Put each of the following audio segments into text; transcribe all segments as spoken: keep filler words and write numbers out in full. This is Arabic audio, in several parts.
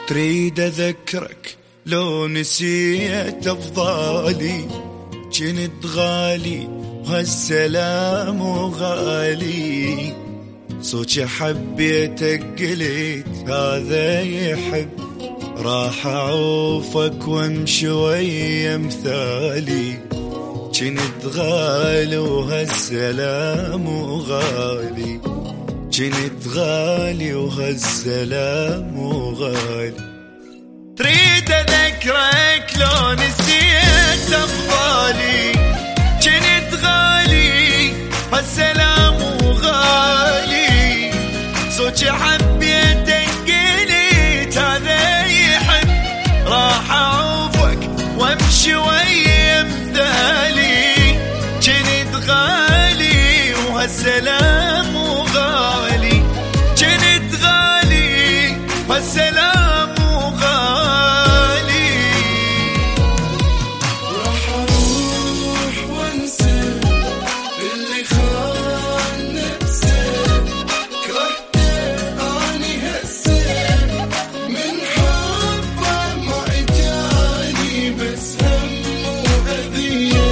تريد أذكرك لو نسيت أفضالي، جنت غالي وهالسلام غالي. صوتي حبيتك قلت هذا يحب، راح أعوفك وامشي ويا مثالي. جنت غالي وهالسلام غالي، جنت غالي وهالسلام غالي. تريد أذكرك لو نسيت أفضالي، جنت غالي هالسلام غالي. صوتي حبيتك قلت هذا يحب، راح أعوفك وامشي ويا مثالي. جنت غالي وهالسلام غالي، جنت غالي وهالسلام غالي. راح أروح وانسى اللي خان نفسه، كرهته أني هسه من حبه ما إجاني بس هم وأذية.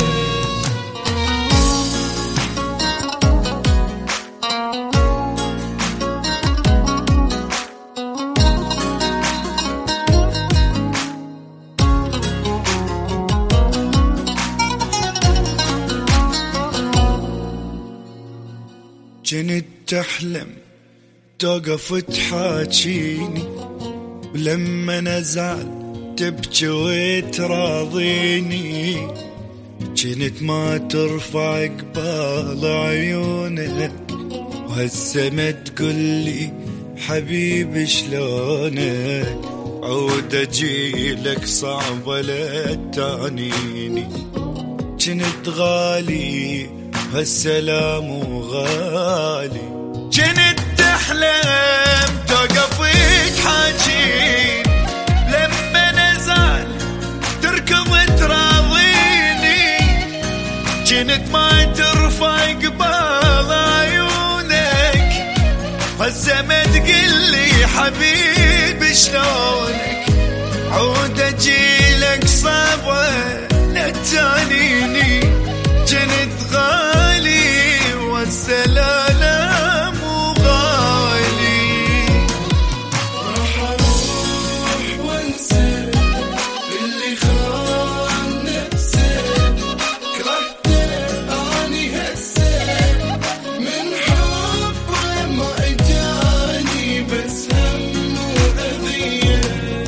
جنت تحلم توقف تحاكيني، ولما نزعل تبكي وتراضيني. جنت ما ترفع قبال عيونك، وهسه ما تقولي حبيبي شلونك. عود اجيلك صعب ولا تعنيني. جنت غالي هالسلام غالي، جنت تحلم توقف تحاكين. لما نزال تركض تراضيني، جنت ما ترفع قبال عيونك. هسه ما تقلي حبيبي شلونك. عود اجيلك صعب ولا تعنيني. جنت غالي والسلام غالي. راح أروح وانسى اللي خان نفسه، كرهته أني هسه من حبه ما إجاني بس هم وأذية.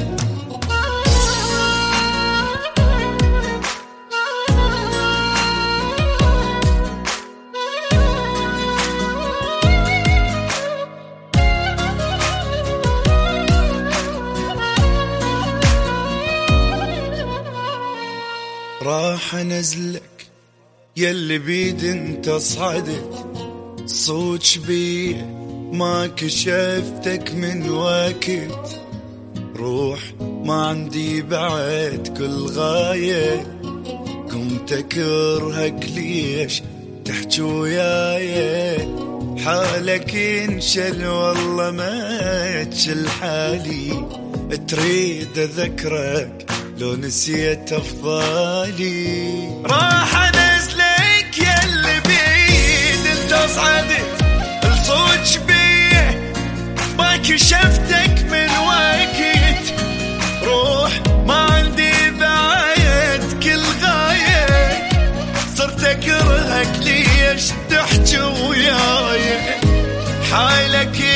راح انزلك يلي بيد انت صعدت، صوت بيه ما كشفتك من وقت. روح ما عندي بعد كل غاية، قمت اكرهك ليش تحكي وياي. حالك انشل والله ما تشل حالي. تريد اذكرك لو نسيت أفضالي. راح أنزلك يلي بيد انت صعدت، الصوت بيه ما كشفتك من وقت. روح ما عندي بعد كل غاية، صرت أكرهك ليش تحكي وياي. حالك